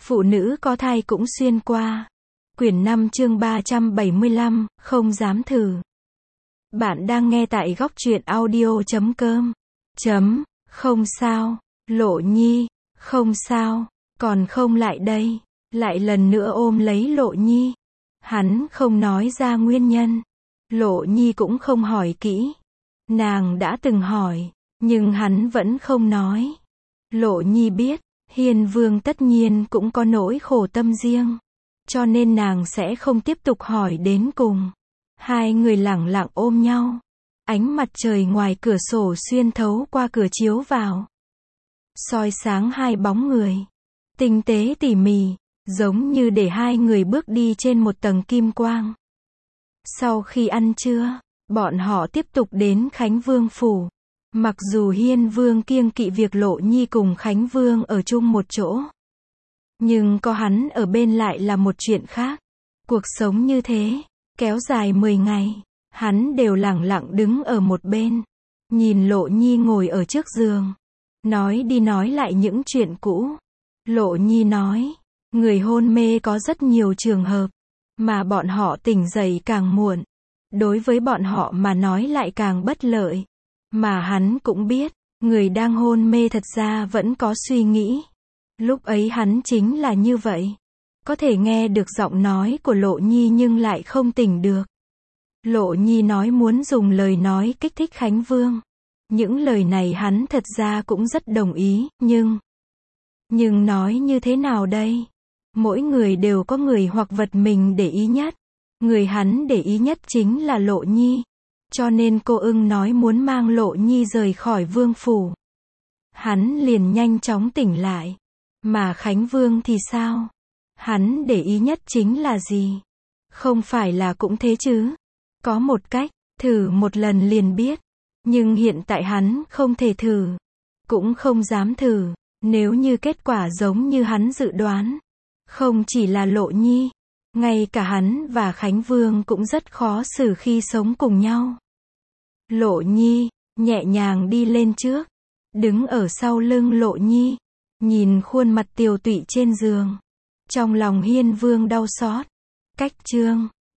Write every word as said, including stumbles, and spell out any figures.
Phụ nữ có thai cũng xuyên qua. Quyển năm chương ba trăm bảy mươi lăm, không dám thử. Bạn đang nghe tại góc truyện audio chấm com. Chấm, không sao, Lộ Nhi, không sao, còn không lại đây. Lại lần nữa ôm lấy Lộ Nhi. Hắn không nói ra nguyên nhân. Lộ Nhi cũng không hỏi kỹ. Nàng đã từng hỏi, nhưng hắn vẫn không nói. Lộ Nhi biết, Hiên Vương tất nhiên cũng có nỗi khổ tâm riêng. Cho nên nàng sẽ không tiếp tục hỏi đến cùng. Hai người lẳng lặng ôm nhau. Ánh mặt trời ngoài cửa sổ xuyên thấu qua cửa chiếu vào. Soi sáng hai bóng người. Tinh tế tỉ mỉ, giống như để hai người bước đi trên một tầng kim quang. Sau khi ăn trưa, bọn họ tiếp tục đến Khánh Vương phủ. Mặc dù Hiên Vương kiêng kỵ việc Lộ Nhi cùng Khánh Vương ở chung một chỗ. Nhưng có hắn ở bên lại là một chuyện khác. Cuộc sống như thế, kéo dài mười ngày, hắn đều lẳng lặng đứng ở một bên. Nhìn Lộ Nhi ngồi ở trước giường. Nói đi nói lại những chuyện cũ. Lộ Nhi nói, người hôn mê có rất nhiều trường hợp. Mà bọn họ tỉnh dậy càng muộn. Đối với bọn họ mà nói lại càng bất lợi. Mà hắn cũng biết, người đang hôn mê thật ra vẫn có suy nghĩ. Lúc ấy hắn chính là như vậy. Có thể nghe được giọng nói của Lộ Nhi nhưng lại không tỉnh được. Lộ Nhi nói muốn dùng lời nói kích thích Khánh Vương. Những lời này hắn thật ra cũng rất đồng ý, nhưng... Nhưng nói như thế nào đây? Mỗi người đều có người hoặc vật mình để ý nhất. Người hắn để ý nhất chính là Lộ Nhi. Cho nên cô ưng nói muốn mang Lộ Nhi rời khỏi vương phủ. Hắn liền nhanh chóng tỉnh lại. Mà Khánh Vương thì sao? Hắn để ý nhất chính là gì? Không phải là cũng thế chứ? Có một cách, thử một lần liền biết. Nhưng hiện tại hắn không thể thử. Cũng không dám thử. Nếu như kết quả giống như hắn dự đoán. Không chỉ là Lộ Nhi. Ngay cả hắn và Khánh Vương cũng rất khó xử khi sống cùng nhau. Lộ Nhi, nhẹ nhàng đi lên trước. Đứng ở sau lưng Lộ Nhi. Nhìn khuôn mặt tiều tụy trên giường. Trong lòng Hiên Vương đau xót. Cách chương